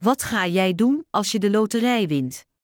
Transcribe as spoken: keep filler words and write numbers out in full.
Wat ga jij doen als je de loterij wint?